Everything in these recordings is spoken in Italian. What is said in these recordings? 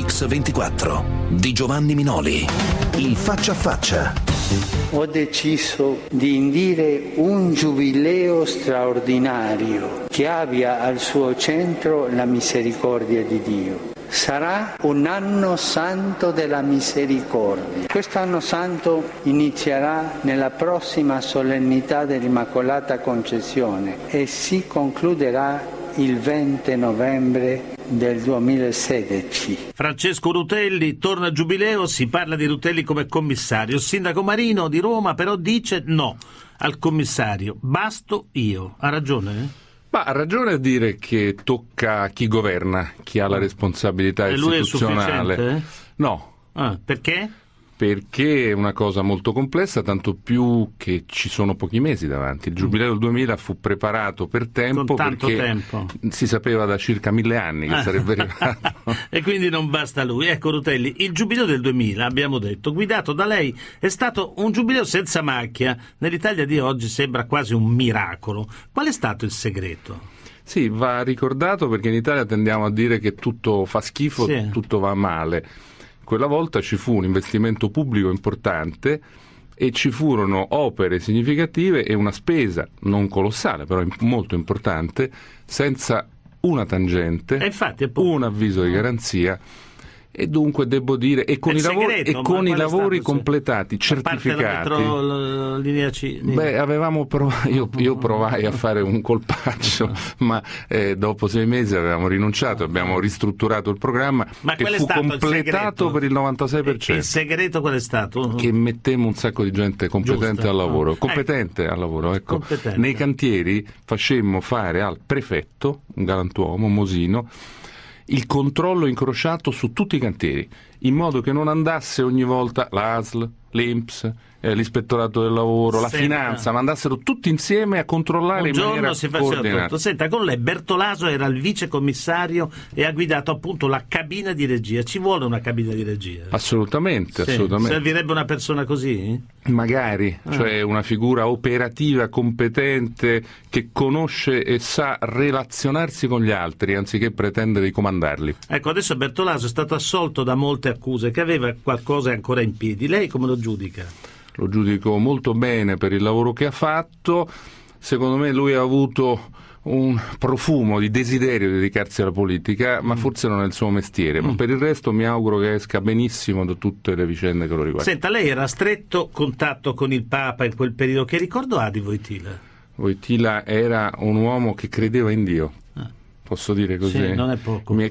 Mix24 di Giovanni Minoli. Il faccia a faccia. Ho deciso di indire un giubileo straordinario che abbia al suo centro la misericordia di Dio. Sarà un anno santo della misericordia. Questo anno santo inizierà nella prossima solennità dell'Immacolata Concezione e si concluderà il 20 novembre del 2016. Francesco Rutelli torna a Giubileo, si parla di Rutelli come commissario. Il sindaco Marino di Roma però dice no al commissario, basto io. Ha ragione? Ma ha ragione a dire che tocca a chi governa, chi ha la responsabilità istituzionale. Lui è sufficiente? No. Perché? Perché è una cosa molto complessa, tanto più che ci sono pochi mesi davanti. Il Giubileo del 2000 fu preparato per tempo, perché si sapeva da circa 1000 anni che sarebbe arrivato. E quindi non basta lui. Ecco Rutelli, il Giubileo del 2000, abbiamo detto, guidato da lei, è stato un Giubileo senza macchia. Nell'Italia di oggi sembra quasi un miracolo. Qual è stato il segreto? Sì, va ricordato perché in Italia tendiamo a dire che tutto fa schifo, sì, tutto va male. Quella volta ci fu un investimento pubblico importante e ci furono opere significative e una spesa non colossale, però molto importante, senza una tangente, un avviso di garanzia. E dunque devo dire, e con i lavori completati, certificati. Linea C. Beh, avevamo io provai a fare un colpaccio, ma dopo 6 mesi avevamo rinunciato, abbiamo ristrutturato il programma, che fu completato per il 96%. Il segreto qual è stato? Che mettemmo un sacco di gente competente al lavoro. Al lavoro, ecco. Nei cantieri facemmo fare al prefetto, un galantuomo, Mosino, il controllo incrociato su tutti i cantieri, in modo che non andasse ogni volta l'ASL, l'INPS, l'ispettorato del lavoro, la finanza, ma andassero tutti insieme a controllare in maniera coordinata. Tutto. Senta, con lei Bertolaso era il vice commissario e ha guidato appunto la cabina di regia. Ci vuole una cabina di regia? Assolutamente. Servirebbe una persona così? Magari, cioè una figura operativa, competente, che conosce e sa relazionarsi con gli altri, anziché pretendere di comandarli. Ecco, adesso Bertolaso è stato assolto da molte accuse, che aveva qualcosa ancora in piedi. Lei come lo giudica? Lo giudico molto bene per il lavoro che ha fatto. Secondo me lui ha avuto un profumo di desiderio di dedicarsi alla politica, ma forse non è il suo mestiere. Ma per il resto mi auguro che esca benissimo da tutte le vicende che lo riguardano. Senta, lei era a stretto contatto con il Papa in quel periodo. Che ricordo ha di Wojtyla? Wojtyla era un uomo che credeva in Dio. Posso dire così? Sì, non è poco. Mi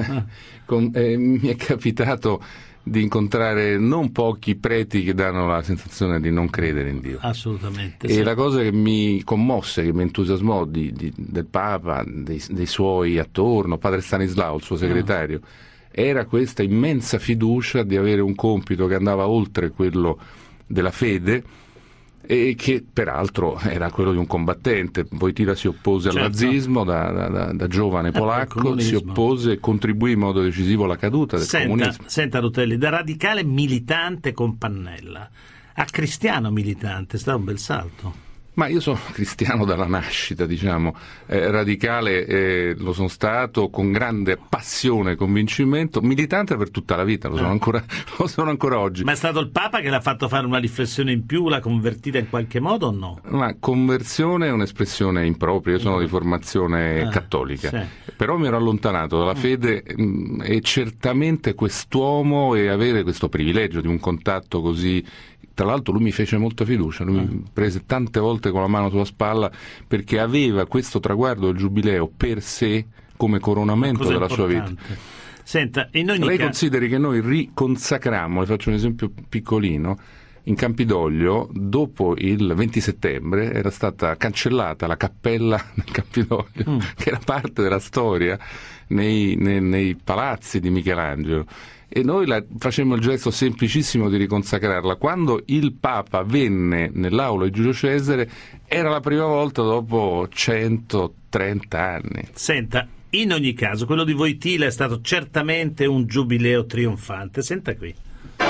è capitato di incontrare non pochi preti che danno la sensazione di non credere in Dio. Assolutamente. E la cosa che mi commosse, che mi entusiasmò del Papa, dei suoi attorno, padre Stanislao, il suo segretario, era questa immensa fiducia di avere un compito che andava oltre quello della fede, e che peraltro era quello di un combattente. Wojtyla si oppose al nazismo da giovane polacco, si oppose e contribuì in modo decisivo alla caduta del comunismo. Senta Rutelli, da radicale militante con Pannella a cristiano militante, è stato un bel salto. Ma io sono cristiano dalla nascita, diciamo, radicale lo sono stato con grande passione e convincimento, militante per tutta la vita, lo sono ancora oggi. Ma è stato il Papa che l'ha fatto fare una riflessione in più, l'ha convertita in qualche modo o no? Ma conversione è un'espressione impropria, io sono di formazione cattolica, sì, però mi ero allontanato dalla fede e certamente quest'uomo e avere questo privilegio di un contatto così. Tra l'altro lui mi fece molta fiducia, lui mi prese tante volte con la mano sulla spalla perché aveva questo traguardo del Giubileo per sé come coronamento della sua vita. Senta, lei consideri che noi riconsacrammo, le faccio un esempio piccolino, in Campidoglio dopo il 20 settembre era stata cancellata la cappella del Campidoglio, che era parte della storia nei palazzi di Michelangelo. E noi facemmo il gesto semplicissimo di riconsacrarla. Quando il Papa venne nell'aula di Giulio Cesare era la prima volta dopo 130 anni. Senta, in ogni caso quello di Wojtyla è stato certamente un giubileo trionfante. Senta qui.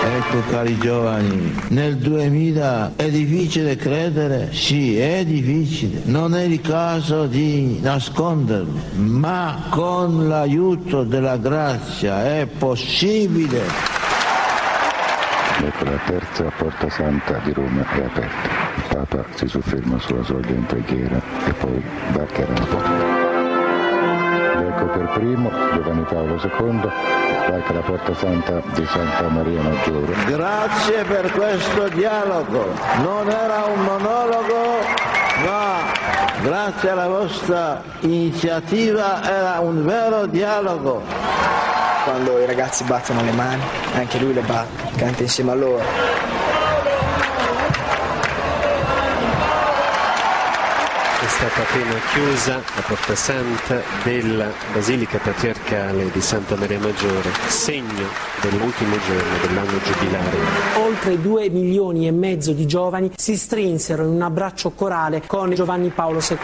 Ecco cari giovani, nel 2000 è difficile credere? Sì, è difficile, non è il caso di nasconderlo, ma con l'aiuto della grazia è possibile. Ecco, la terza Porta Santa di Roma è aperta. Il Papa si sofferma sulla soglia in preghiera e poi varcherà la porta. Ecco per primo Giovanni Paolo II, varca la Porta Santa di Santa Maria Maggiore. Grazie per questo dialogo, non era un monologo, ma grazie alla vostra iniziativa era un vero dialogo. Quando i ragazzi battono le mani, anche lui le batte, canta insieme a loro. È stata appena chiusa la Porta Santa della Basilica Patriarcale di Santa Maria Maggiore, segno dell'ultimo giorno dell'anno giubilare. Oltre 2,5 milioni di giovani si strinsero in un abbraccio corale con Giovanni Paolo II.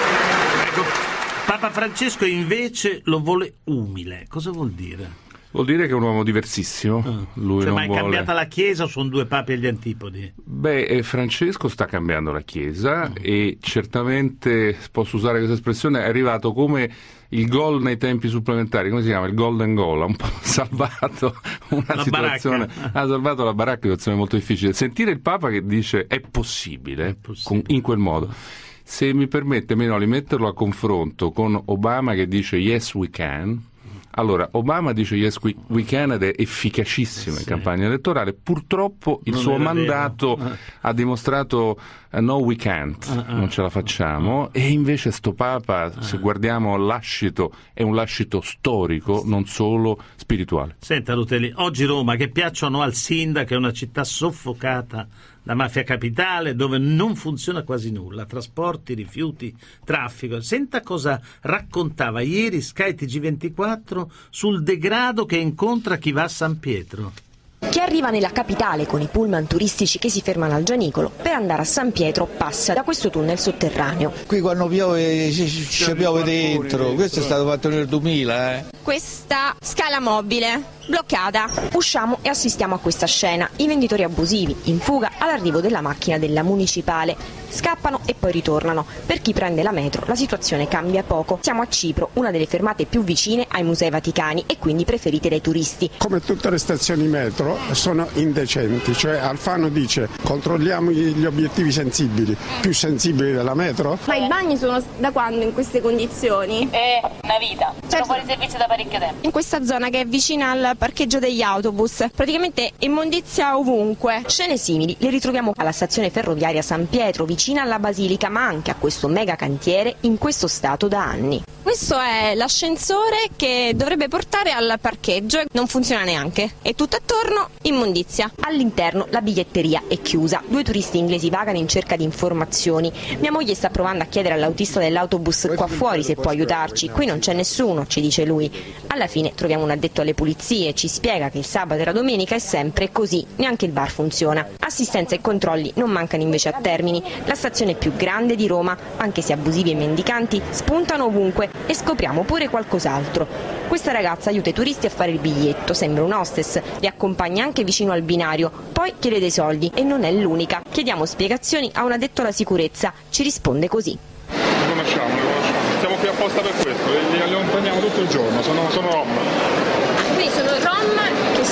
Ecco, Papa Francesco invece lo vuole umile. Cosa vuol dire? Vuol dire che è un uomo diversissimo. Lui non ma è vuole... cambiata la Chiesa o sono due papi agli antipodi? Beh, Francesco sta cambiando la Chiesa e certamente, posso usare questa espressione, è arrivato come il gol nei tempi supplementari, come si chiama? Il golden goal, ha un po' salvato una situazione, ha salvato la baracca, una situazione molto difficile. Sentire il Papa che dice è possibile. In quel modo. Se mi permette, Minoli, metterlo a confronto con Obama che dice yes we can. Allora, Obama dice yes we can ed è efficacissimo in campagna elettorale, purtroppo il suo mandato ha dimostrato no we can't, non ce la facciamo, e invece sto Papa, se guardiamo l'ascito, è un lascito storico, non solo spirituale. Senta Rutelli, oggi Roma, che piacciono al sindaco, è una città soffocata da mafia capitale, dove non funziona quasi nulla, trasporti, rifiuti, traffico. Senta cosa raccontava ieri Sky TG24 sul degrado che incontra chi va a San Pietro. Chi arriva nella capitale con i pullman turistici che si fermano al Gianicolo per andare a San Pietro passa da questo tunnel sotterraneo. Qui quando piove ci piove dentro, questo è stato fatto nel 2000. Questa scala mobile bloccata. Usciamo e assistiamo a questa scena. I venditori abusivi in fuga all'arrivo della macchina della municipale. Scappano e poi ritornano. Per chi prende la metro la situazione cambia poco. Siamo a Cipro, una delle fermate più vicine ai Musei Vaticani e quindi preferite dai turisti. Come tutte le stazioni metro sono indecenti, cioè Alfano dice controlliamo gli obiettivi sensibili, più sensibili della metro. Ma i bagni sono da quando in queste condizioni? È una vita, sono fuori servizio da parecchio tempo. In questa zona che è vicina al parcheggio degli autobus, praticamente immondizia ovunque. Scene simili le ritroviamo alla stazione ferroviaria San Pietro, vicina alla Basilica, ma anche a questo mega cantiere in questo stato da anni. Questo è l'ascensore che dovrebbe portare al parcheggio, non funziona neanche, e tutto attorno immondizia. All'interno la biglietteria è chiusa, 2 turisti inglesi vagano in cerca di informazioni. Mia moglie sta provando a chiedere all'autista dell'autobus qua fuori se può aiutarci, qui non c'è nessuno, ci dice lui. Alla fine troviamo un addetto alle pulizie, ci spiega che il sabato e la domenica è sempre così, neanche il bar funziona. Assistenza e controlli non mancano invece a Termini, la stazione più grande di Roma, anche se abusivi e mendicanti spuntano ovunque, e scopriamo pure qualcos'altro. Questa ragazza aiuta i turisti a fare il biglietto, sembra un hostess, li accompagna anche vicino al binario, poi chiede dei soldi e non è l'unica. Chiediamo spiegazioni a un addetto alla sicurezza, ci risponde così. Li conosciamo, siamo qui apposta per questo, li accompagniamo tutto il giorno, sono rom. Quindi sono rom che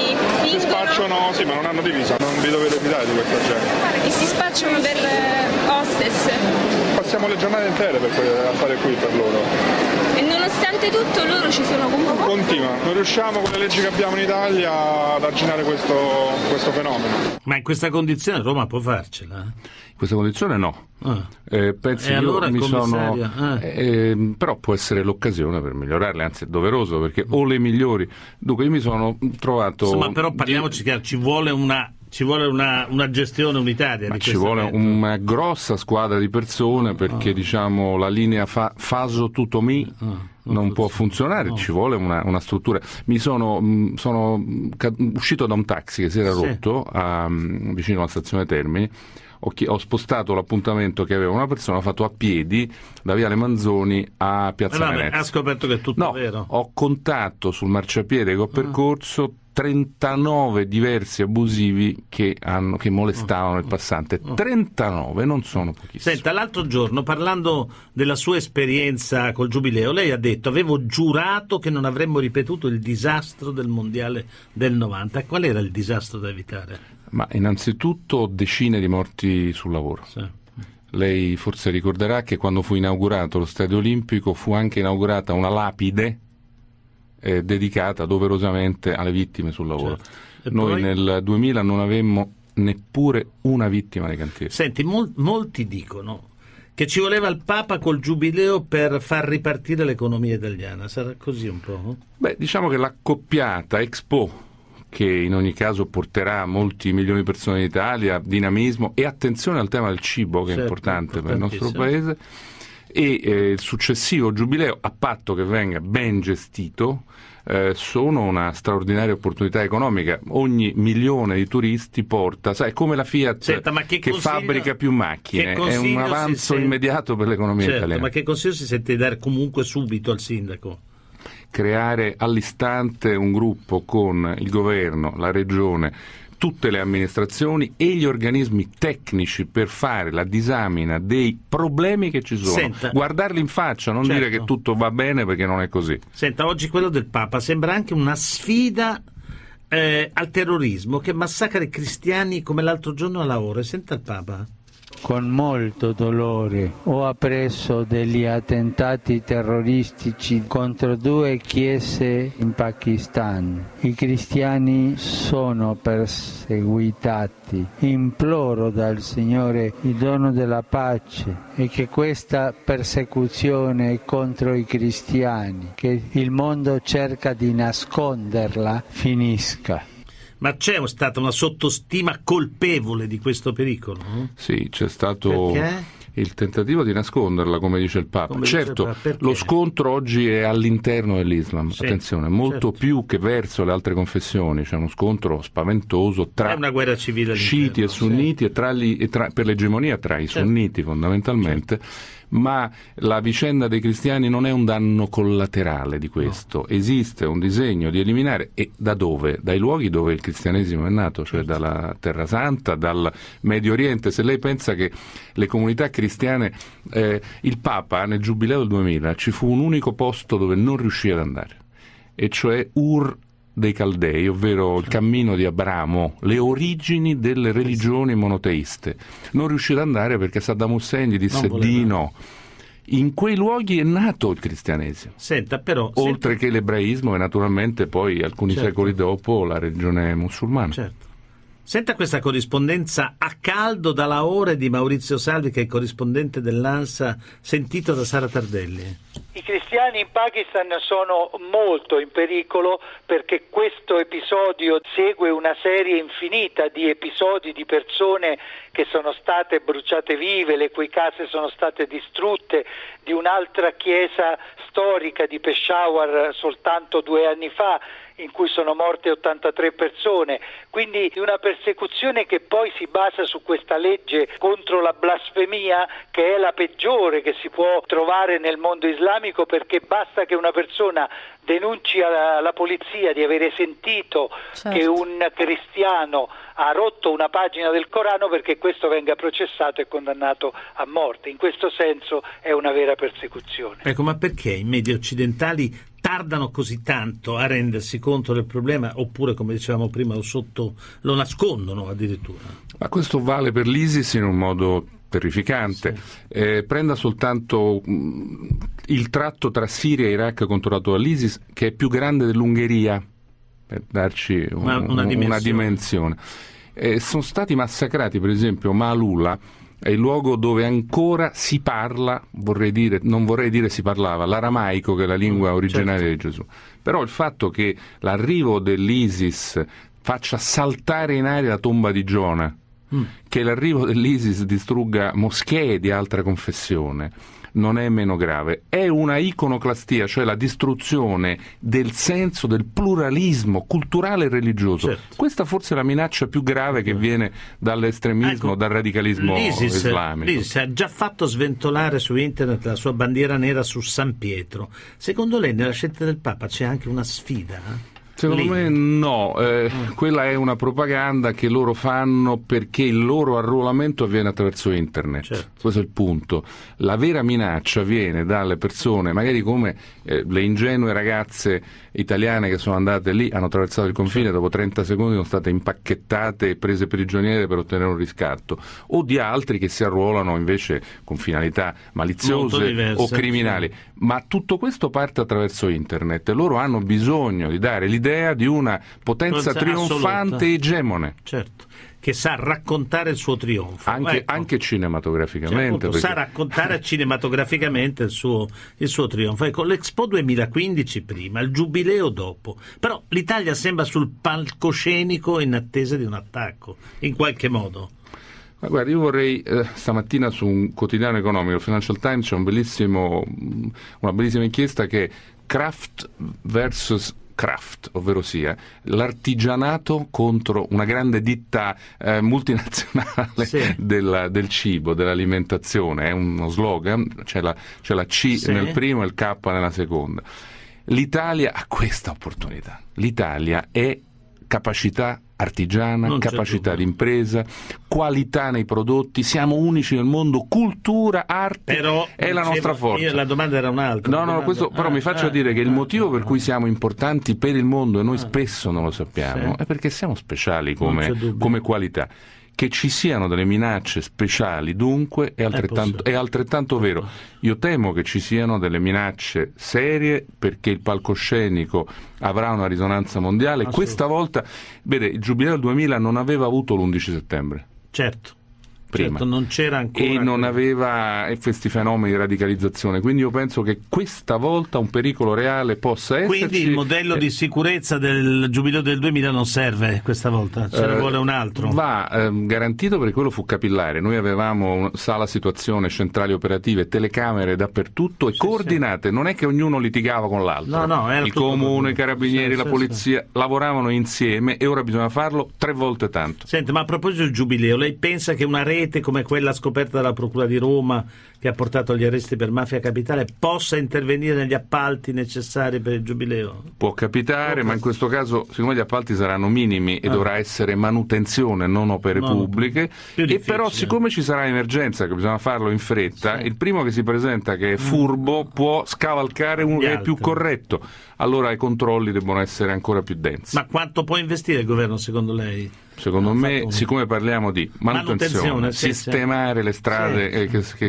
si spacciano, sì, ma non hanno divisa, non vi dovete fidare di questa gente. Che si spacciano per hostess. Passiamo le giornate intere a fare qui per loro. E nonostante tutto loro ci sono comunque. Continua, non riusciamo con le leggi che abbiamo in Italia ad arginare questo fenomeno. Ma in questa condizione Roma può farcela? In questa condizione no. Penso che allora io mi sono però può essere l'occasione per migliorarle, anzi è doveroso, perché o le migliori. Dunque io mi sono trovato. Insomma, però parliamoci chiaro, ci vuole una gestione unitaria. Ma ci vuole una grossa squadra di persone, perché diciamo la linea faso tutto mi non può funzionare, ci vuole una struttura. Mi sono uscito da un taxi che si era rotto vicino alla stazione Termini. ho spostato l'appuntamento che aveva una persona, ho fatto a piedi da Viale Manzoni a Piazza Venezia. Ha scoperto che è tutto vero? Ho contato sul marciapiede che ho percorso 39 diversi abusivi che molestavano il passante. 39, non sono pochissimi. Senta, l'altro giorno, parlando della sua esperienza col Giubileo, lei ha detto: avevo giurato che non avremmo ripetuto il disastro del mondiale del 90. Qual era il disastro da evitare? Ma innanzitutto decine di morti sul lavoro. Sì. Lei forse ricorderà che quando fu inaugurato lo Stadio Olimpico fu anche inaugurata una lapide dedicata doverosamente alle vittime sul lavoro. Certo. Noi poi nel 2000 non avemmo neppure una vittima nei cantieri. Senti, molti dicono che ci voleva il Papa col Giubileo per far ripartire l'economia italiana. Sarà così un po'? Beh, diciamo che l'accoppiata Expo, che in ogni caso porterà molti milioni di persone in Italia, dinamismo e attenzione al tema del cibo, che è importante per il nostro paese, e il successivo Giubileo, a patto che venga ben gestito, sono una straordinaria opportunità economica. Ogni milione di turisti porta, sai, come la Fiat che fabbrica più macchine, è un avanzo immediato per l'economia italiana. Ma che consiglio si sente di dare comunque subito al sindaco? Creare all'istante un gruppo con il governo, la regione, tutte le amministrazioni e gli organismi tecnici per fare la disamina dei problemi che ci sono. Senta, guardarli in faccia, non dire che tutto va bene, perché non è così. Senta, oggi quello del Papa sembra anche una sfida al terrorismo che massacra i cristiani come l'altro giorno a Lahore. Senta il Papa. Con molto dolore ho appreso degli attentati terroristici contro 2 chiese in Pakistan. I cristiani sono perseguitati. Imploro dal Signore il dono della pace e che questa persecuzione contro i cristiani, che il mondo cerca di nasconderla, finisca. Ma c'è stata una sottostima colpevole di questo pericolo? Sì, c'è stato il tentativo di nasconderla, come dice il Papa. Certo, lo scontro oggi è all'interno dell'Islam, attenzione, molto più che verso le altre confessioni. C'è uno scontro spaventoso tra una guerra civile sciiti e sunniti, per l'egemonia tra i sunniti fondamentalmente. Ma la vicenda dei cristiani non è un danno collaterale di questo, esiste un disegno di eliminare, e da dove? Dai luoghi dove il cristianesimo è nato, cioè dalla Terra Santa, dal Medio Oriente. Se lei pensa che le comunità cristiane, il Papa nel Giubileo del 2000 ci fu un unico posto dove non riuscì ad andare, e cioè Ur dei Caldei, ovvero il cammino di Abramo, le origini delle religioni monoteiste. Non riuscì ad andare perché Saddam Hussein gli disse di no. In quei luoghi è nato il cristianesimo. Oltre che l'ebraismo e naturalmente poi alcuni secoli dopo la religione musulmana. Senta questa corrispondenza a caldo da Lahore di Maurizio Salvi, che è corrispondente dell'ANSA, sentito da Sara Tardelli. I cristiani in Pakistan sono molto in pericolo perché questo episodio segue una serie infinita di episodi di persone che sono state bruciate vive, le cui case sono state distrutte, di un'altra chiesa storica di Peshawar soltanto 2 anni fa, in cui sono morte 83 persone, quindi una persecuzione che poi si basa su questa legge contro la blasfemia, che è la peggiore che si può trovare nel mondo islamico, perché basta che una persona denunci alla polizia di avere sentito che un cristiano ha rotto una pagina del Corano perché questo venga processato e condannato a morte. In questo senso è una vera persecuzione. Ecco, ma perché i media occidentali tardano così tanto a rendersi conto del problema, oppure, come dicevamo prima, lo nascondono addirittura? Ma questo vale per l'ISIS in un modo terrificante. Prenda soltanto il tratto tra Siria e Iraq controllato dall'ISIS, che è più grande dell'Ungheria, per darci una dimensione. Sono stati massacrati, per esempio, Maalula è il luogo dove ancora si parla, non vorrei dire si parlava, l'aramaico, che è la lingua originaria di Gesù. Però il fatto che l'arrivo dell'ISIS faccia saltare in aria la tomba di Giona, che l'arrivo dell'ISIS distrugga moschee di altra confessione, non è meno grave. È una iconoclastia, cioè la distruzione del senso del pluralismo culturale e religioso. Certo. Questa forse è la minaccia più grave che viene dall'estremismo, dal radicalismo islamico. L'ISIS ha già fatto sventolare su internet la sua bandiera nera su San Pietro. Secondo lei nella scelta del Papa c'è anche una sfida? Secondo me no, quella è una propaganda che loro fanno perché il loro arruolamento avviene attraverso internet. Certo. Questo è il punto. La vera minaccia viene dalle persone, magari come le ingenue ragazze italiane che sono andate lì, hanno attraversato il confine, dopo 30 secondi sono state impacchettate e prese prigioniere per ottenere un riscatto, o di altri che si arruolano invece con finalità maliziose diverse, o criminali. sì. Ma tutto questo parte attraverso internet e loro hanno bisogno di dare l'idea di una potenza trionfante assoluta. E egemone. Certo, che sa raccontare il suo trionfo. Anche cinematograficamente. Cioè, appunto, sa raccontare cinematograficamente il suo trionfo. Ecco, l'Expo 2015 prima, il Giubileo dopo. Però l'Italia sembra sul palcoscenico in attesa di un attacco, in qualche modo. Ma guarda, io vorrei, stamattina su un quotidiano economico, il Financial Times, c'è una bellissima inchiesta che è Kraft versus Kraft, ovvero sia l'artigianato contro una grande ditta multinazionale del cibo, dell'alimentazione. È uno slogan, c'è la C nel primo e il K nella seconda. L'Italia ha questa opportunità. L'Italia è capacità artigiana, capacità di impresa, qualità nei prodotti, siamo unici nel mondo, cultura, arte, però, è la nostra forza. La domanda era un'altra. Però mi faccio dire che il motivo per cui siamo importanti per il mondo, e noi spesso non lo sappiamo, è perché siamo speciali come qualità. Che ci siano delle minacce speciali, dunque, è altrettanto vero. Io temo che ci siano delle minacce serie perché il palcoscenico avrà una risonanza mondiale. Questa volta, vede, il Giubileo del 2000 non aveva avuto l'11 settembre. Certo. Prima. Certo, non c'era ancora. E non aveva questi fenomeni di radicalizzazione. Quindi io penso che questa volta un pericolo reale possa esserci. Quindi il modello di sicurezza del Giubileo del 2000 non serve questa volta, ce ne vuole un altro. Va garantito, perché quello fu capillare. Noi avevamo sala situazione, centrali operative, telecamere dappertutto e coordinate. Non è che ognuno litigava con l'altro. Era il comune, i carabinieri, la polizia lavoravano insieme e ora bisogna farlo 3 volte tanto. Senti, ma a proposito del Giubileo, lei pensa che una rete come quella scoperta dalla Procura di Roma, che ha portato agli arresti per mafia capitale, possa intervenire negli appalti necessari per il Giubileo? Può capitare, ma in questo caso, siccome gli appalti saranno minimi e dovrà essere manutenzione, non opere pubbliche, e però siccome ci sarà emergenza, che bisogna farlo in fretta, il primo che si presenta che è furbo può scavalcare uno che è più corretto. Allora i controlli devono essere ancora più densi. Ma quanto può investire il governo secondo lei? Secondo me, siccome parliamo di manutenzione, sistemare le strade,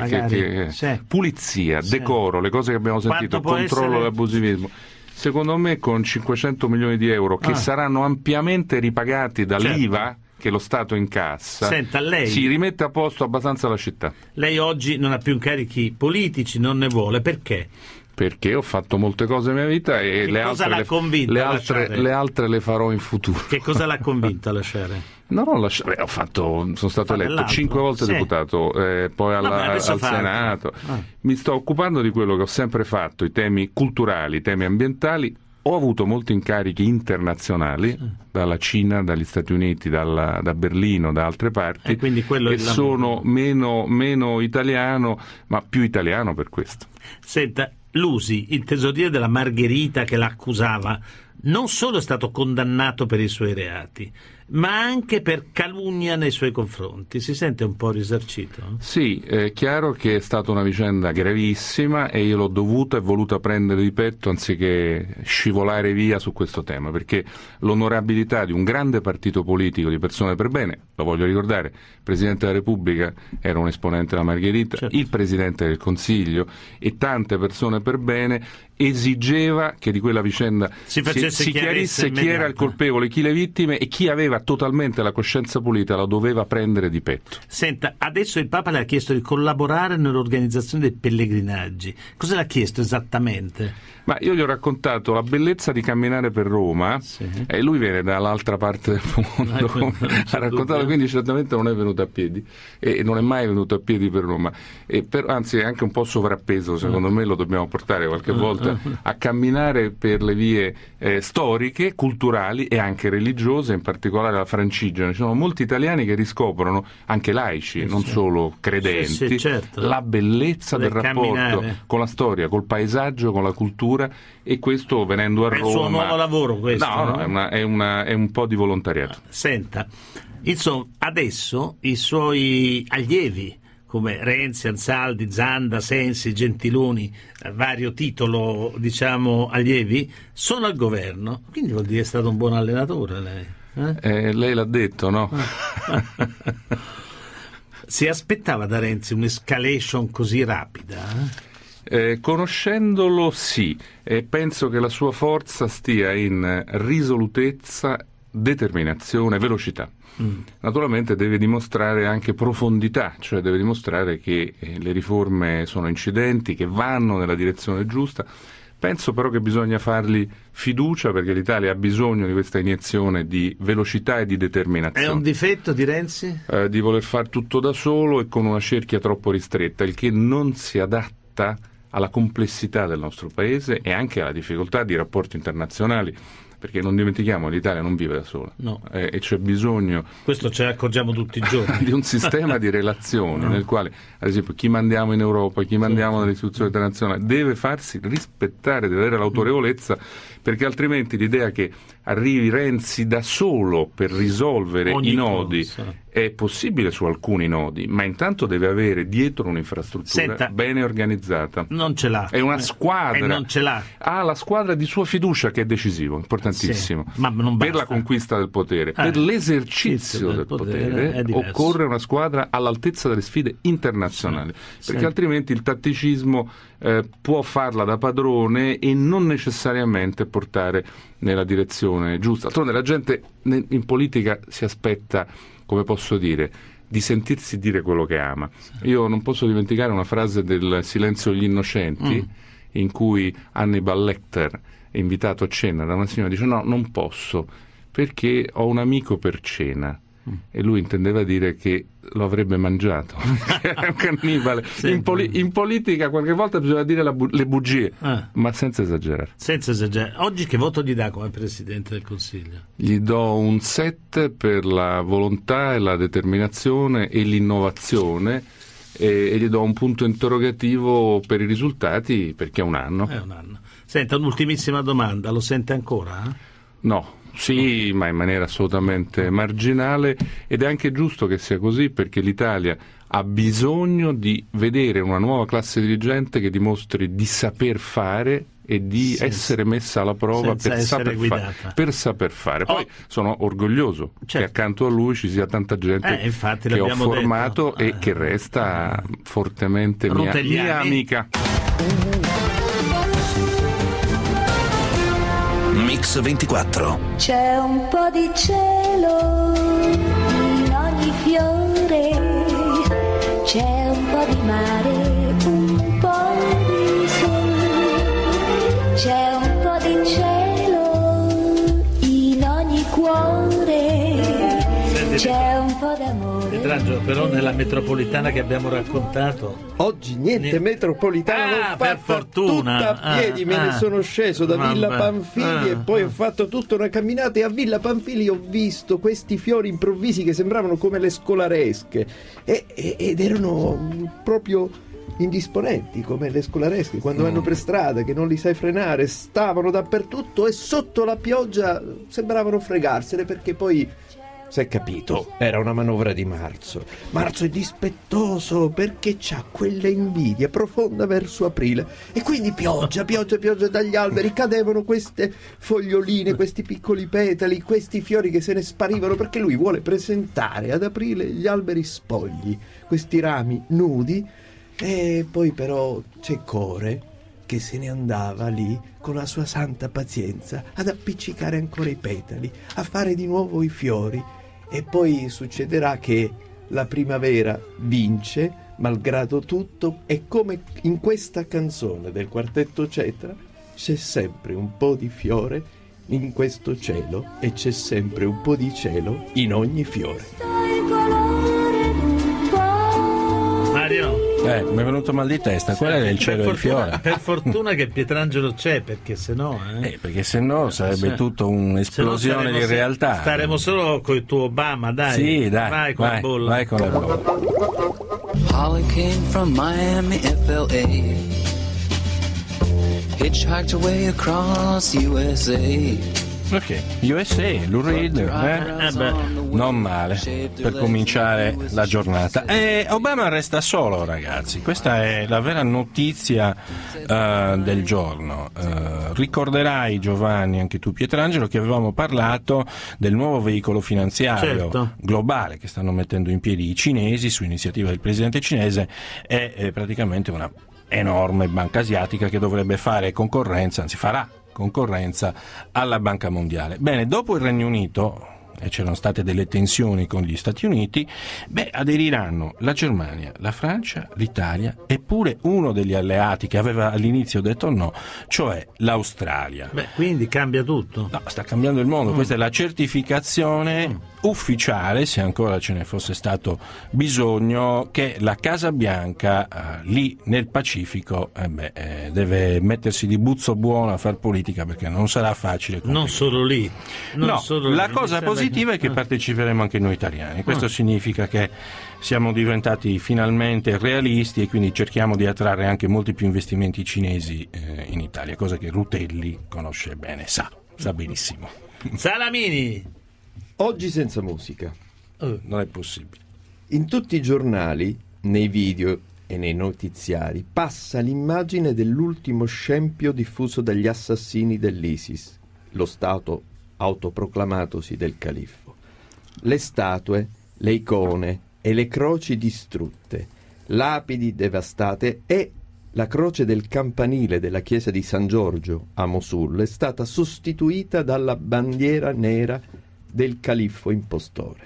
pulizia, decoro, le cose che abbiamo sentito, controllo dell'abusivismo, secondo me con 500 milioni di euro che saranno ampiamente ripagati dall'IVA che lo Stato incassa, si rimette a posto abbastanza la città. Lei oggi non ha più incarichi politici, non ne vuole, perché? Perché ho fatto molte cose nella mia vita e le altre le farò in futuro. Che cosa l'ha convinta a lasciare? Sono stato eletto 5 volte deputato, poi al Senato. Mi sto occupando di quello che ho sempre fatto, i temi culturali, i temi ambientali. Ho avuto molti incarichi internazionali, dalla Cina, dagli Stati Uniti, da Berlino, da altre parti, e sono meno italiano, ma più italiano per questo. Senta, Lusi, il tesoriere della Margherita che l'accusava, non solo è stato condannato per i suoi reati, ma anche per calunnia nei suoi confronti. Si sente un po' risarcito? Sì, è chiaro che è stata una vicenda gravissima e io l'ho dovuta e voluta prendere di petto anziché scivolare via su questo tema, perché l'onorabilità di un grande partito politico di persone per bene, lo voglio ricordare, il Presidente della Repubblica era un esponente della Margherita, il Presidente del Consiglio e tante persone per bene, esigeva che di quella vicenda si chiarisse chi era il colpevole, chi le vittime, e chi aveva totalmente la coscienza pulita la doveva prendere di petto. Senta, adesso il Papa le ha chiesto di collaborare nell'organizzazione dei pellegrinaggi. Cosa le ha chiesto esattamente? Ma io gli ho raccontato la bellezza di camminare per Roma, e lui viene dall'altra parte del mondo, ha raccontato, quindi certamente non è venuto a piedi e non è mai venuto a piedi per Roma, anzi è anche un po' sovrappeso, secondo me lo dobbiamo portare qualche volta a camminare per le vie storiche, culturali e anche religiose, in particolare la Francigena. Ci sono molti italiani che riscoprono, anche laici, non solo credenti, certo, la bellezza del rapporto con la storia, col paesaggio, con la cultura, e questo venendo a Roma... È il suo nuovo lavoro questo? No? È un po' di volontariato. Senta, insomma, adesso i suoi allievi, come Renzi, Ansaldi, Zanda, Sensi, Gentiloni, vario titolo, diciamo, allievi, sono al governo, quindi vuol dire che è stato un buon allenatore lei? Lei l'ha detto, no? Si aspettava da Renzi un'escalation così rapida? Conoscendolo sì, penso che la sua forza stia in risolutezza, determinazione, velocità. Naturalmente deve dimostrare anche profondità, cioè deve dimostrare che le riforme sono incidenti, che vanno nella direzione giusta. Penso però che bisogna fargli fiducia, perché l'Italia ha bisogno di questa iniezione di velocità e di determinazione. È un difetto di Renzi? Di voler fare tutto da solo e con una cerchia troppo ristretta, il che non si adatta alla complessità del nostro paese e anche alla difficoltà di rapporti internazionali, perché non dimentichiamo, l'Italia non vive da sola, no. E c'è bisogno, questo ce ne accorgiamo tutti i giorni, di un sistema di relazioni nel quale, ad esempio, chi mandiamo in Europa, chi mandiamo nelle istituzioni internazionali deve farsi rispettare, deve avere l'autorevolezza, perché altrimenti l'idea che arrivi Renzi da solo per risolvere i nodi è possibile su alcuni nodi, ma intanto deve avere dietro un'infrastruttura bene organizzata. Non ce l'ha. È una squadra. Non ce l'ha. Ha la squadra di sua fiducia, che è decisivo, importantissimo. Ma non basta. Per la conquista del potere, per l'esercizio del potere occorre una squadra all'altezza delle sfide internazionali, perché altrimenti il tatticismo può farla da padrone e non necessariamente portare nella direzione giusta. D'altronde la gente in politica si aspetta, come posso dire, di sentirsi dire quello che ama. Io non posso dimenticare una frase del Silenzio degli Innocenti, in cui Hannibal Lecter è invitato a cena da una signora, dice: no, non posso perché ho un amico per cena. E lui intendeva dire che lo avrebbe mangiato. È un cannibale. In politica qualche volta bisogna dire le bugie, ma senza esagerare. Oggi che voto gli dà come Presidente del Consiglio? Gli do un 7 per la volontà e la determinazione e l'innovazione, e gli do un punto interrogativo per i risultati, perché è un anno. Senta, un'ultimissima domanda, lo sente ancora? No. Sì, ma in maniera assolutamente marginale, ed è anche giusto che sia così, perché l'Italia ha bisogno di vedere una nuova classe dirigente che dimostri di saper fare e di essere messa alla prova per saper fare. Poi sono orgoglioso che accanto a lui ci sia tanta gente che ho formato e che resta fortemente mia amica. Mix 24. C'è un po' di cielo in ogni fiore, c'è un po' di mare, un po' di sole, c'è un po' di cielo in ogni cuore, c'è un po' d'amore. Però nella metropolitana che abbiamo raccontato oggi niente metropolitana, l'ho per fatta fortuna tutta a piedi, me ne sono sceso da Villa Pamphili e poi ho fatto tutta una camminata, e a Villa Pamphili ho visto questi fiori improvvisi che sembravano come le scolaresche ed erano proprio indisponenti, come le scolaresche quando vanno per strada, che non li sai frenare, stavano dappertutto e sotto la pioggia sembravano fregarsene, perché poi si è capito, era una manovra di Marzo. Marzo è dispettoso perché c'ha quella invidia profonda verso aprile, e quindi pioggia dagli alberi, cadevano queste foglioline, questi piccoli petali, questi fiori che se ne sparivano, perché lui vuole presentare ad aprile gli alberi spogli, questi rami nudi. E poi però c'è Core che se ne andava lì con la sua santa pazienza ad appiccicare ancora i petali, a fare di nuovo i fiori. E poi succederà che la primavera vince, malgrado tutto, e come in questa canzone del quartetto Cetra, c'è sempre un po' di fiore in questo cielo e c'è sempre un po' di cielo in ogni fiore. Mario, mi è venuto mal di testa. Qual è il cielo e il fiore? Per fortuna che Pietrangelo c'è, perché sennò perché sennò sarebbe tutto un'esplosione di realtà. Staremo solo con il tuo Obama, dai. Sì, dai. Vai con la bolla. Vai con la bolla. Holly came from Miami, FLA. Hitchhiked away across USA. Ok, USA, Lou Reed, non male per cominciare la giornata. E Obama resta solo, ragazzi, questa è la vera notizia del giorno. Ricorderai, Giovanni, anche tu Pietrangelo, che avevamo parlato del nuovo veicolo finanziario globale che stanno mettendo in piedi i cinesi su iniziativa del presidente cinese. È praticamente una enorme banca asiatica che dovrebbe fare concorrenza, anzi farà concorrenza alla Banca Mondiale. Bene, dopo il Regno Unito, e c'erano state delle tensioni con gli Stati Uniti, aderiranno la Germania, la Francia, l'Italia e pure uno degli alleati che aveva all'inizio detto no, cioè l'Australia. Quindi cambia tutto. No, sta cambiando il mondo. Questa è la certificazione ufficiale, se ancora ce ne fosse stato bisogno, che la Casa Bianca lì nel Pacifico deve mettersi di buzzo buono a far politica, perché non sarà facile. Non solo lì. La cosa positiva è che parteciperemo anche noi italiani. Questo significa che siamo diventati finalmente realisti e quindi cerchiamo di attrarre anche molti più investimenti cinesi in Italia, cosa che Rutelli conosce bene, sa benissimo. Salamini! Oggi senza musica. Non è possibile. In tutti i giornali, nei video e nei notiziari passa l'immagine dell'ultimo scempio diffuso dagli assassini dell'ISIS, lo stato autoproclamatosi del califfo. Le statue, le icone e le croci distrutte, lapidi devastate e la croce del campanile della chiesa di San Giorgio a Mosul è stata sostituita dalla bandiera nera del califfo impostore.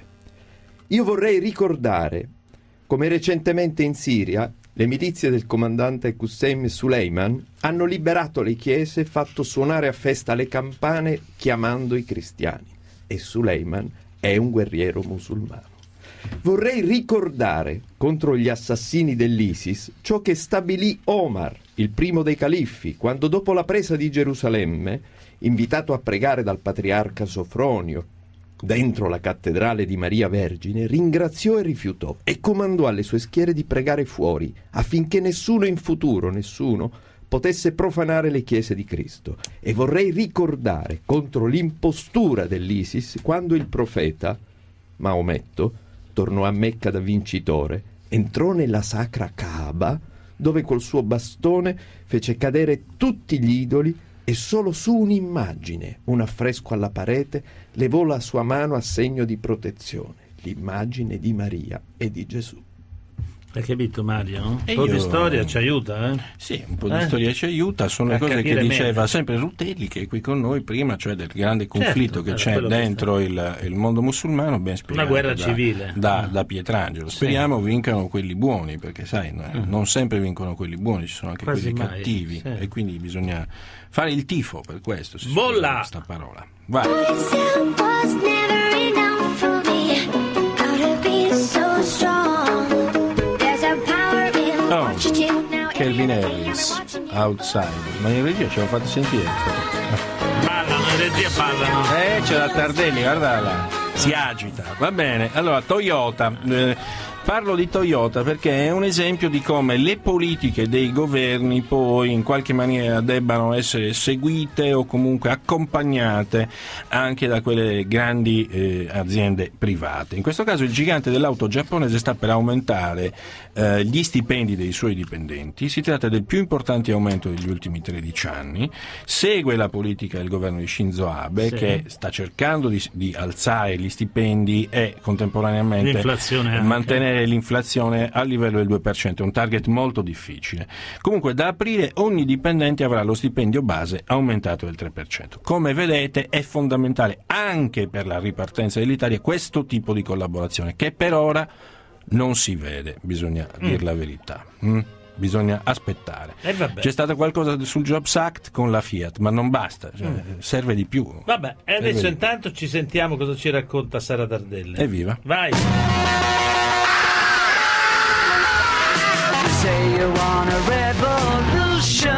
Io vorrei ricordare come recentemente in Siria le milizie del comandante Qussein Suleiman hanno liberato le chiese e fatto suonare a festa le campane chiamando i cristiani, e Suleiman è un guerriero musulmano. Vorrei ricordare contro gli assassini dell'ISIS ciò che stabilì Omar, il primo dei califfi, quando dopo la presa di Gerusalemme, invitato a pregare dal patriarca Sofronio dentro la cattedrale di Maria Vergine, ringraziò e rifiutò e comandò alle sue schiere di pregare fuori affinché nessuno in futuro, potesse profanare le chiese di Cristo. E vorrei ricordare contro l'impostura dell'ISIS quando il profeta Maometto tornò a Mecca da vincitore, entrò nella sacra Kaaba, dove col suo bastone fece cadere tutti gli idoli e solo su un'immagine, un affresco alla parete, levò la sua mano a segno di protezione, l'immagine di Maria e di Gesù. Hai capito, Mario? Un po' di storia ci aiuta, Sì, un po' di storia ci aiuta, sono le cose che diceva sempre Rutelli, che è qui con noi prima, cioè del grande conflitto che c'è dentro il mondo musulmano, ben spiegato. Una guerra civile. Da Pietrangelo. Speriamo vincano quelli buoni, perché sai, non sempre vincono quelli buoni, ci sono anche quelli cattivi, e quindi bisogna fare il tifo per questo. Bolla! Questa parola. Vai! Calvin Harris, Outsider. Ma in regia ce l'ho fatto sentire. Ballano, in regia ballano. C'è la Tardelli, guardala. Si agita. Va bene. Allora, Toyota. Parlo di Toyota perché è un esempio di come le politiche dei governi poi in qualche maniera debbano essere seguite o comunque accompagnate anche da quelle grandi aziende private. In questo caso il gigante dell'auto giapponese sta per aumentare gli stipendi dei suoi dipendenti. Si tratta del più importante aumento degli ultimi 13 anni. Segue la politica del governo di Shinzo Abe, che sta cercando di alzare gli stipendi e contemporaneamente mantenere l'inflazione a livello del 2%, un target molto difficile. Comunque da aprile ogni dipendente avrà lo stipendio base aumentato del 3%. Come vedete è fondamentale anche per la ripartenza dell'Italia questo tipo di collaborazione, che per ora non si vede, bisogna dir la verità. bisogna aspettare. Vabbè. C'è stato qualcosa sul Jobs Act con la Fiat, ma non basta, serve di più. Vabbè, e adesso intanto ci sentiamo cosa ci racconta Sara Tardelli. Evviva. Vai. Say you want a revolution,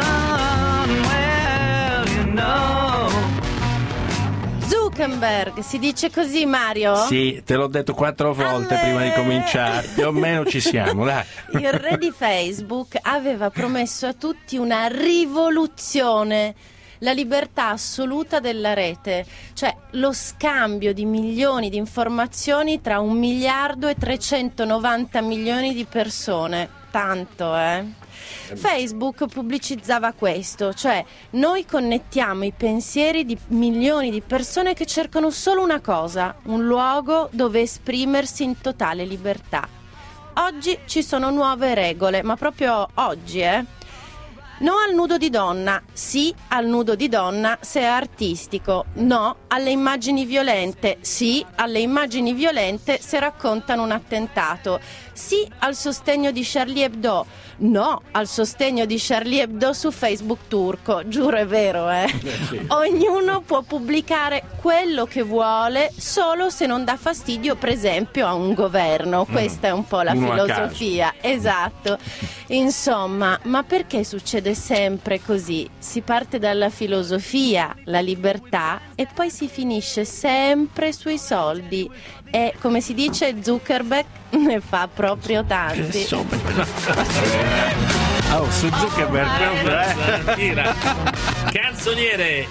well, you know. Zuckerberg, si dice così, Mario? Sì, te l'ho detto 4 volte prima di cominciare, più o meno ci siamo, dai. Il re di Facebook aveva promesso a tutti una rivoluzione, la libertà assoluta della rete, cioè lo scambio di milioni di informazioni tra 1 miliardo e 390 milioni di persone. Tanto, Facebook pubblicizzava questo, cioè noi connettiamo i pensieri di milioni di persone che cercano solo una cosa, un luogo dove esprimersi in totale libertà. Oggi ci sono nuove regole, ma proprio oggi, No al nudo di donna, sì al nudo di donna se è artistico, no alle immagini violente, sì alle immagini violente se raccontano un attentato, sì al sostegno di Charlie Hebdo, no al sostegno di Charlie Hebdo su Facebook turco, giuro è vero, Sì. Ognuno può pubblicare quello che vuole solo se non dà fastidio, per esempio, a un governo. Questa è un po' la filosofia, esatto. Insomma, ma perché succede sempre così? Si parte dalla filosofia, la libertà, e poi si finisce sempre sui soldi. E come si dice, Zuckerberg ne fa proprio tanti. Su Zuckerberg Tira. Canzoniere.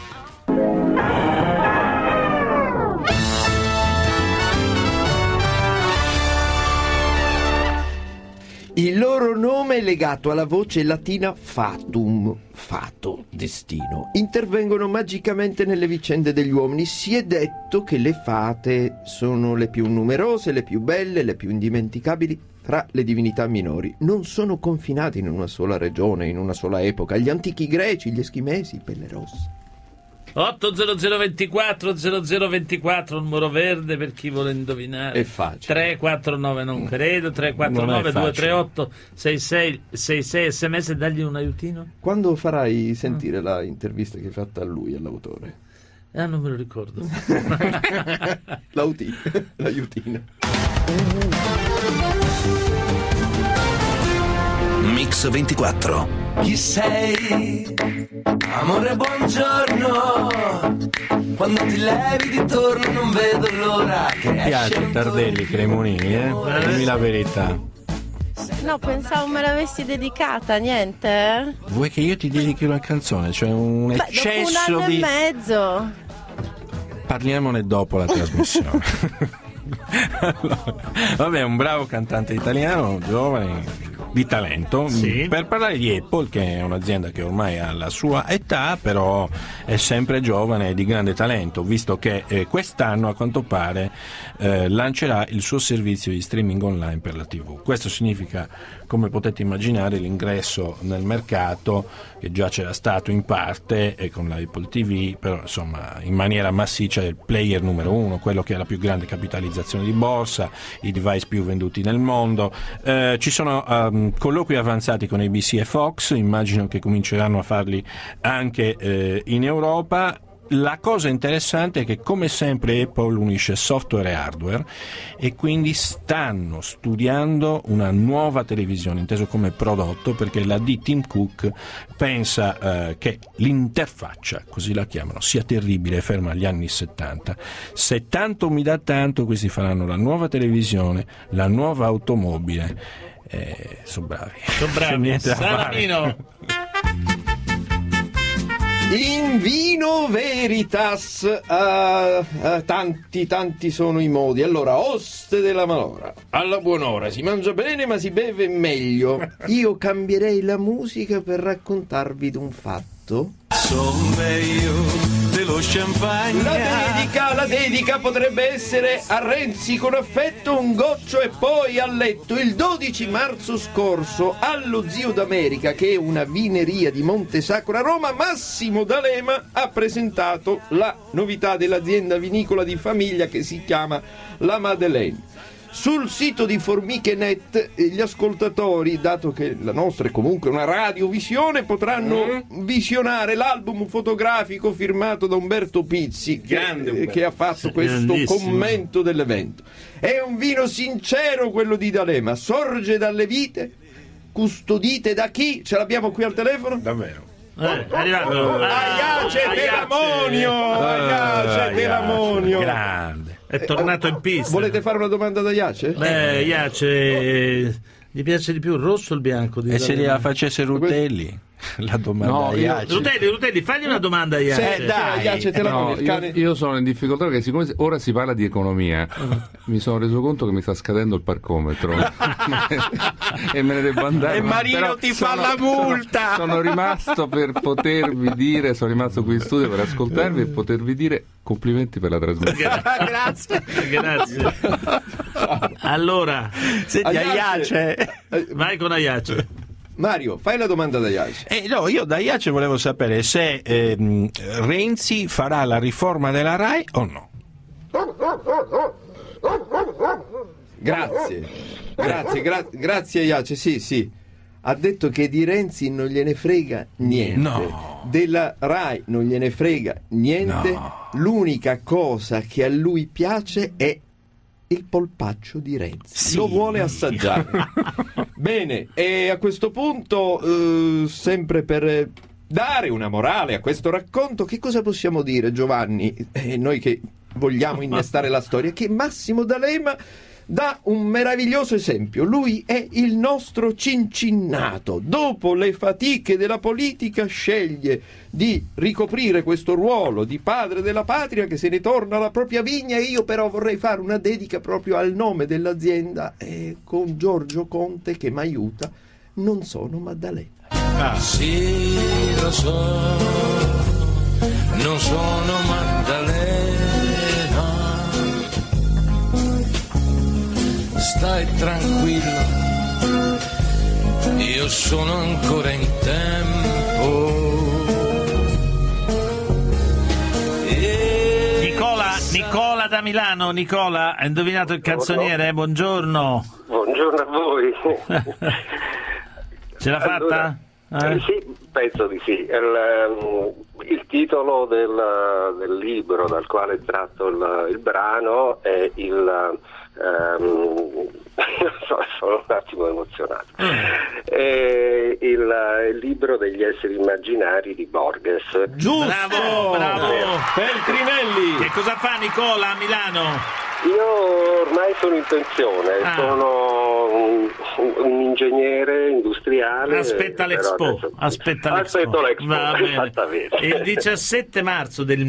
Il loro nome è legato alla voce latina fatum, fato, destino. Intervengono magicamente nelle vicende degli uomini. Si è detto che le fate sono le più numerose, le più belle, le più indimenticabili fra le divinità minori. Non sono confinate in una sola regione, in una sola epoca. Gli antichi greci, gli eschimesi, i pelle rosse. 80024 0024, numero verde per chi vuole indovinare. È facile. 349 non credo, 349 238 6666, sms, dagli un aiutino. Quando farai sentire la intervista che hai fatta a lui, all'autore? Non me lo ricordo. L'aiutino. Mix 24. Chi sei? Amore, buongiorno. Quando ti levi di torno non vedo l'ora che Mi piace Tardelli, Cremonini, dimmi la verità. No, pensavo me l'avessi dedicata, niente. Vuoi che io ti dedichi una canzone? Cioè un eccesso dopo un anno di... e mezzo. Parliamone dopo la trasmissione. Allora, vabbè, un bravo cantante italiano, giovane, di talento, sì. Per parlare di Apple, che è un'azienda che ormai ha la sua età, però è sempre giovane e di grande talento, visto che quest'anno a quanto pare lancerà il suo servizio di streaming online per la TV. Questo significa, come potete immaginare, l'ingresso nel mercato, che già c'era stato in parte e con la Apple TV, però insomma in maniera massiccia, il player numero 1, quello che ha la più grande capitalizzazione di borsa, i device più venduti nel mondo. Ci sono colloqui avanzati con ABC e Fox, immagino che cominceranno a farli anche in Europa. La cosa interessante è che, come sempre, Apple unisce software e hardware, e quindi stanno studiando una nuova televisione, inteso come prodotto, perché la di Tim Cook pensa che l'interfaccia, così la chiamano, sia terribile e ferma agli anni 70. Se tanto mi dà tanto, questi faranno la nuova televisione, la nuova automobile. Sono bravi. Sono bravi. Salamino. In vino veritas, tanti sono i modi. Allora, oste della malora, alla buon'ora, si mangia bene ma si beve meglio. Io cambierei la musica per raccontarvi di un fatto. Sono meglio dello champagne. La dedica potrebbe essere a Renzi con affetto, un goccio e poi a letto. Il 12 marzo scorso allo Zio d'America, che è una vineria di Montesacro a Roma, Massimo D'Alema ha presentato la novità dell'azienda vinicola di famiglia che si chiama La Madeleine. Sul sito di Formiche.net gli ascoltatori, dato che la nostra è comunque una radiovisione, potranno visionare l'album fotografico firmato da Umberto Pizzi, che ha fatto questo commento dell'evento. È un vino sincero quello di D'Alema, sorge dalle vite custodite da chi? Ce l'abbiamo qui al telefono? Davvero? È arrivato. Aiace Telamonio. Grande. È tornato in pista. Volete fare una domanda da Iace? Iace, gli piace di più il rosso o il bianco? E se gliela facesse Rutelli? La domanda a Iace. Rutelli, fagli una domanda a Iace. Iace Telamonio. Io sono in difficoltà perché siccome ora si parla di economia, mi sono reso conto che mi sta scadendo il parcometro e me ne devo andare. E Marino ti fa la multa. Sono rimasto per potervi dire, sono rimasto qui in studio per ascoltarvi e potervi dire complimenti per la trasmissione. Grazie. Allora, senti, Iace. Vai con Iace. Mario, fai la domanda da Iace. No, io da Iace volevo sapere se Renzi farà la riforma della RAI o no. Grazie Iace, sì. Ha detto che di Renzi non gliene frega niente, della RAI non gliene frega niente, l'unica cosa che a lui piace è il polpaccio di Renzi, lo vuole assaggiare. Bene, e a questo punto, sempre per dare una morale a questo racconto, che cosa possiamo dire, Giovanni? Noi che vogliamo innestare la storia, che Massimo D'Alema dà un meraviglioso esempio. Lui è il nostro Cincinnato. Dopo le fatiche della politica sceglie di ricoprire questo ruolo di padre della patria, che se ne torna alla propria vigna. E io però vorrei fare una dedica proprio al nome dell'azienda, con Giorgio Conte che mi aiuta. Non sono Maddalena. Sì, lo so, non sono Maddalena. Stai tranquillo, io sono ancora in tempo. Nicola da Milano. Nicola, hai indovinato il canzoniere? Buongiorno. Buongiorno a voi. Ce l'ha fatta? Sì, penso di sì. Il titolo del libro dal quale è tratto il brano è sono un attimo emozionato. Il libro degli esseri immaginari di Borges. Giusto! Bravo! Feltrinelli! Che cosa fa Nicola a Milano? Io ormai sono in pensione, sono un ingegnere industriale. Aspetta l'Expo. Aspetto l'Expo. Va bene. Il 17 marzo del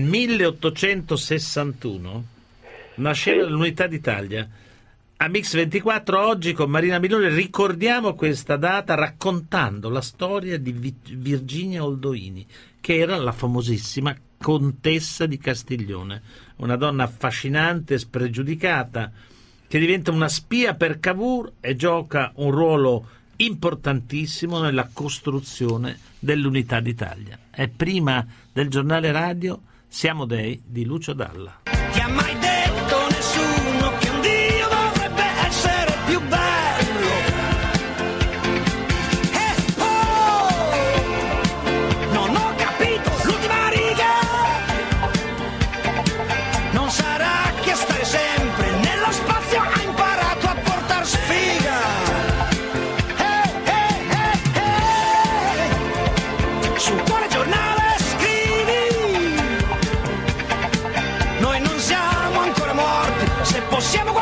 1861 nasceva l'Unità d'Italia. A Mix24 oggi con Marina Milone ricordiamo questa data raccontando la storia di Virginia Oldoini, che era la famosissima contessa di Castiglione, una donna affascinante e spregiudicata che diventa una spia per Cavour e gioca un ruolo importantissimo nella costruzione dell'Unità d'Italia. È prima del giornale radio Siamo Dei di Lucio Dalla. Chi ha mai detto nessuno che un Dio dovrebbe essere più bello? Non ho capito l'ultima riga. Non sarà che stare sempre nello spazio ha imparato a portar sfiga. Su quale giornale scrivi? Noi non siamo ancora morti, se possiamo